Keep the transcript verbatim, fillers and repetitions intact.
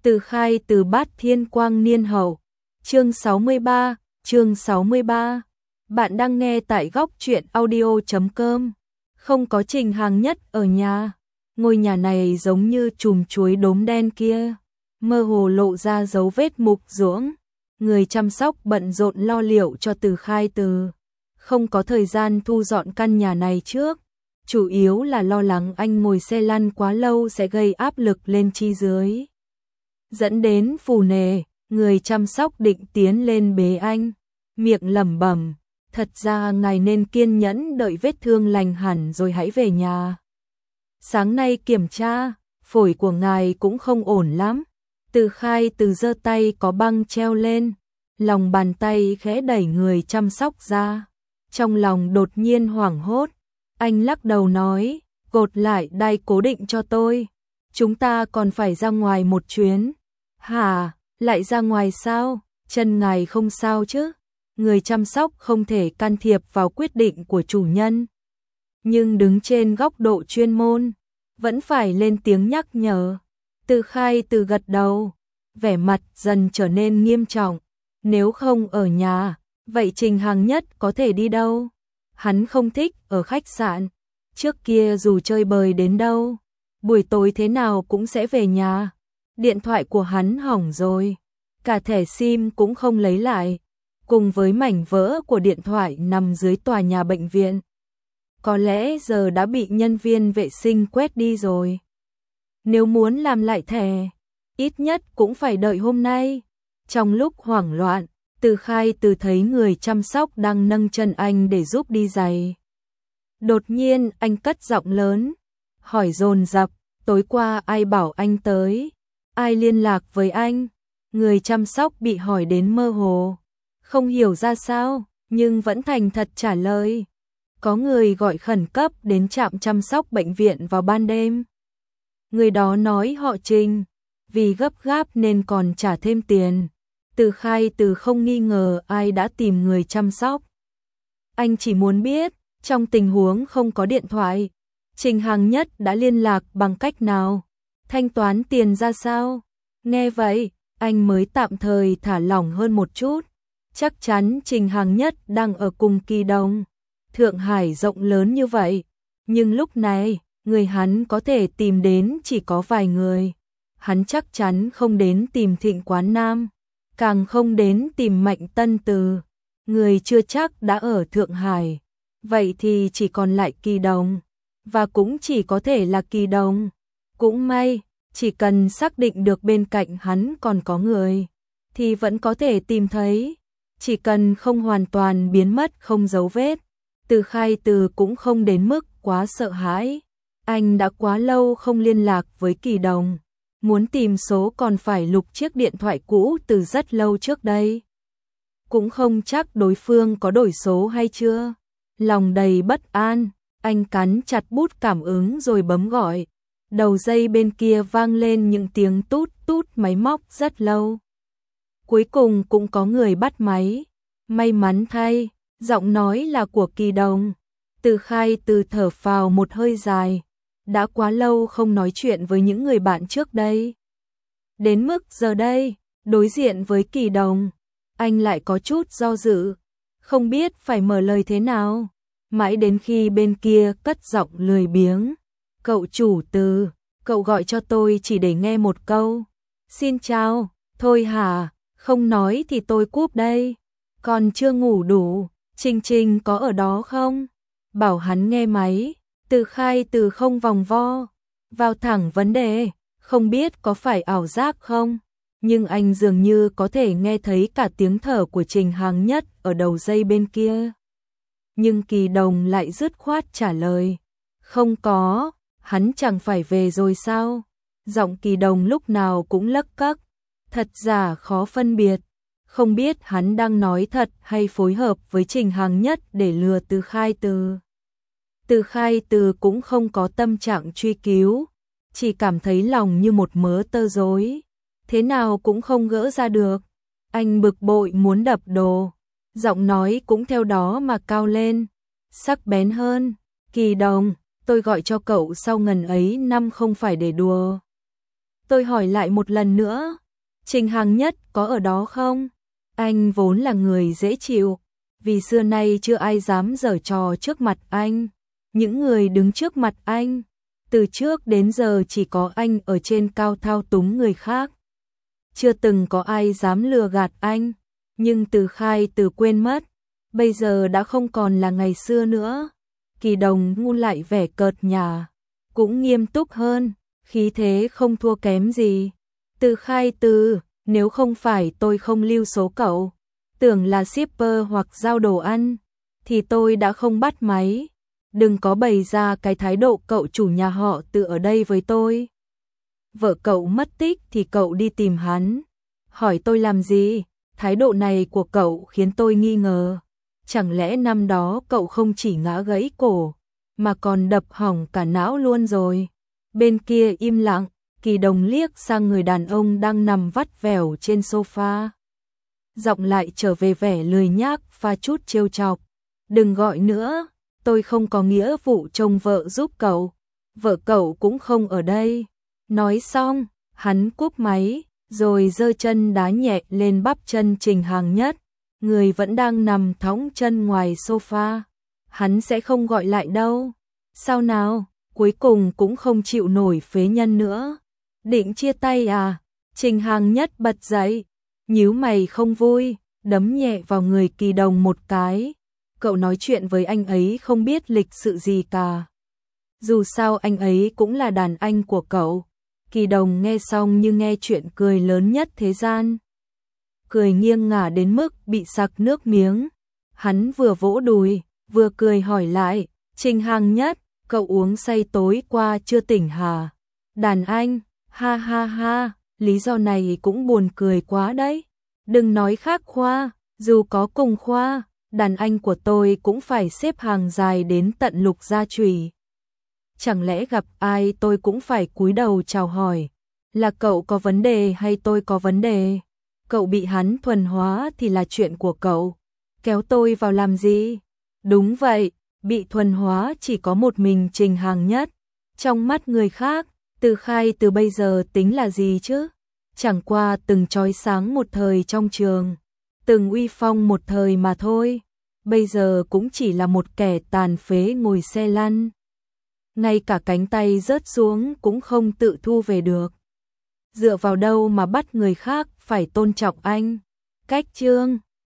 Từ khai từ Bát Thiên Quang Niên Hậu. Chương sáu mươi ba, chương sáu mươi ba. Bạn đang nghe tại góc truyện audio chấm com. Không có Trình Hàng Nhất ở nhà. Ngôi nhà này giống như chùm chuối đốm đen kia, mơ hồ lộ ra dấu vết mục ruỗng. Người chăm sóc bận rộn lo liệu cho Từ khai từ, không có thời gian thu dọn căn nhà này trước. Chủ yếu là lo lắng anh ngồi xe lăn quá lâu sẽ gây áp lực lên chi dưới, dẫn đến phù nề. Người chăm sóc định tiến lên bế anh, miệng lẩm bẩm, thật ra ngài nên kiên nhẫn đợi vết thương lành hẳn rồi hãy về nhà. Sáng nay kiểm tra, phổi của ngài cũng không ổn lắm. Từ khai từ giơ tay có băng treo lên, lòng bàn tay khẽ đẩy người chăm sóc ra. Trong lòng đột nhiên hoảng hốt, anh lắc đầu nói, gột lại đai cố định cho tôi. Chúng ta còn phải ra ngoài một chuyến. Hả, lại ra ngoài sao? Chân ngài không sao chứ? Người chăm sóc không thể can thiệp vào quyết định của chủ nhân, nhưng đứng trên góc độ chuyên môn, vẫn phải lên tiếng nhắc nhở. Từ khai từ gật đầu, vẻ mặt dần trở nên nghiêm trọng. Nếu không ở nhà, vậy Trình Hàng Nhất có thể đi đâu? Hắn không thích ở khách sạn. Trước kia dù chơi bời đến đâu, buổi tối thế nào cũng sẽ về nhà. Điện thoại của hắn hỏng rồi, cả thẻ sim cũng không lấy lại, cùng với mảnh vỡ của điện thoại nằm dưới tòa nhà bệnh viện. Có lẽ giờ đã bị nhân viên vệ sinh quét đi rồi. Nếu muốn làm lại thẻ, ít nhất cũng phải đợi hôm nay. Trong lúc hoảng loạn, Từ khai từ thấy người chăm sóc đang nâng chân anh để giúp đi giày. Đột nhiên anh cất giọng lớn, hỏi dồn dập, tối qua ai bảo anh tới? Ai liên lạc với anh? Người chăm sóc bị hỏi đến mơ hồ, không hiểu ra sao, nhưng vẫn thành thật trả lời. Có người gọi khẩn cấp đến trạm chăm sóc bệnh viện vào ban đêm. Người đó nói họ Trình, vì gấp gáp nên còn trả thêm tiền. Từ khai từ không nghi ngờ ai đã tìm người chăm sóc. Anh chỉ muốn biết, trong tình huống không có điện thoại, Trình Hàng Nhất đã liên lạc bằng cách nào? Thanh toán tiền ra sao? Nghe vậy, anh mới tạm thời thả lỏng hơn một chút. Chắc chắn Trình Hàng Nhất đang ở cùng Kỳ Đồng. Thượng Hải rộng lớn như vậy, nhưng lúc này, người hắn có thể tìm đến chỉ có vài người. Hắn chắc chắn không đến tìm Thịnh Quán Nam, càng không đến tìm Mạnh Tân Từ. Người chưa chắc đã ở Thượng Hải. Vậy thì chỉ còn lại Kỳ Đồng, và cũng chỉ có thể là Kỳ Đồng. Cũng may, chỉ cần xác định được bên cạnh hắn còn có người, thì vẫn có thể tìm thấy. Chỉ cần không hoàn toàn biến mất không dấu vết. Từ khai từ cũng không đến mức quá sợ hãi. Anh đã quá lâu không liên lạc với Kỳ Đồng. Muốn tìm số còn phải lục chiếc điện thoại cũ từ rất lâu trước đây. Cũng không chắc đối phương có đổi số hay chưa. Lòng đầy bất an, anh cắn chặt bút cảm ứng rồi bấm gọi. Đầu dây bên kia vang lên những tiếng tút tút máy móc rất lâu. Cuối cùng cũng có người bắt máy. May mắn thay, giọng nói là của Kỳ Đồng. Từ khai từ thở phào một hơi dài. Đã quá lâu không nói chuyện với những người bạn trước đây. Đến mức giờ đây, đối diện với Kỳ Đồng, anh lại có chút do dự, không biết phải mở lời thế nào. Mãi đến khi bên kia cất giọng lười biếng. Cậu chủ Từ, cậu gọi cho tôi chỉ để nghe một câu. Xin chào, thôi hả, không nói thì tôi cúp đây. Còn chưa ngủ đủ, Trình Trình có ở đó không? Bảo hắn nghe máy. Từ khai từ không vòng vo, vào thẳng vấn đề, không biết có phải ảo giác không, nhưng anh dường như có thể nghe thấy cả tiếng thở của Trình Hàng Nhất ở đầu dây bên kia. Nhưng Kỳ Đồng lại dứt khoát trả lời, không có, hắn chẳng phải về rồi sao? Giọng Kỳ Đồng lúc nào cũng lấc cấc, thật giả khó phân biệt, không biết hắn đang nói thật hay phối hợp với Trình Hàng Nhất để lừa Từ khai từ. Từ khai từ cũng không có tâm trạng truy cứu, chỉ cảm thấy lòng như một mớ tơ rối, thế nào cũng không gỡ ra được. Anh bực bội muốn đập đồ, giọng nói cũng theo đó mà cao lên, sắc bén hơn. Kỳ Đồng, tôi gọi cho cậu sau ngần ấy năm không phải để đùa. Tôi hỏi lại một lần nữa, Trình Hàng Nhất có ở đó không? Anh vốn là người dễ chịu, vì xưa nay chưa ai dám giở trò trước mặt anh. Những người đứng trước mặt anh, từ trước đến giờ chỉ có anh ở trên cao thao túng người khác. Chưa từng có ai dám lừa gạt anh, nhưng Từ Khai Từ quên mất, bây giờ đã không còn là ngày xưa nữa. Kỳ Đồng ngu lại vẻ cợt nhả, cũng nghiêm túc hơn, khí thế không thua kém gì. Từ Khai Từ, nếu không phải tôi không lưu số cậu, tưởng là shipper hoặc giao đồ ăn, thì tôi đã không bắt máy. Đừng có bày ra cái thái độ cậu chủ nhà họ Từ ở đây với tôi. Vợ cậu mất tích thì cậu đi tìm hắn. Hỏi tôi làm gì? Thái độ này của cậu khiến tôi nghi ngờ. Chẳng lẽ năm đó cậu không chỉ ngã gãy cổ, mà còn đập hỏng cả não luôn rồi? Bên kia im lặng, Kỳ Đồng liếc sang người đàn ông đang nằm vắt vẻo trên sofa. Giọng lại trở về vẻ lười nhác pha chút trêu chọc. Đừng gọi nữa, tôi không có nghĩa vụ trông vợ giúp cậu. Vợ cậu cũng không ở đây. Nói xong, hắn cúp máy, rồi giơ chân đá nhẹ lên bắp chân Trình Hàng Nhất. Người vẫn đang nằm thõng chân ngoài sofa. Hắn sẽ không gọi lại đâu. Sao nào, cuối cùng cũng không chịu nổi phế nhân nữa. Định chia tay à? Trình Hàng Nhất bật dậy, nhíu mày không vui, đấm nhẹ vào người Kỳ Đồng một cái. Cậu nói chuyện với anh ấy không biết lịch sự gì cả. Dù sao anh ấy cũng là đàn anh của cậu. Kỳ Đồng nghe xong như nghe chuyện cười lớn nhất thế gian. Cười nghiêng ngả đến mức bị sặc nước miếng. Hắn vừa vỗ đùi, vừa cười hỏi lại, Trình Hàng Nhất, cậu uống say tối qua chưa tỉnh hả? Đàn anh, ha ha ha, lý do này cũng buồn cười quá đấy. Đừng nói khác khoa, dù có cùng khoa, đàn anh của tôi cũng phải xếp hàng dài đến tận Lục Gia Chùy. Chẳng lẽ gặp ai tôi cũng phải cúi đầu chào hỏi, là cậu có vấn đề hay tôi có vấn đề? Cậu bị hắn thuần hóa thì là chuyện của cậu, kéo tôi vào làm gì? Đúng vậy, bị thuần hóa chỉ có một mình Trình Hàng Nhất. Trong mắt người khác, Từ Khai Từ bây giờ tính là gì chứ? Chẳng qua từng chói sáng một thời trong trường, từng uy phong một thời mà thôi. Bây giờ cũng chỉ là một kẻ tàn phế ngồi xe lăn. Ngay cả cánh tay rớt xuống cũng không tự thu về được. Dựa vào đâu mà bắt người khác phải tôn trọng anh? Cách chương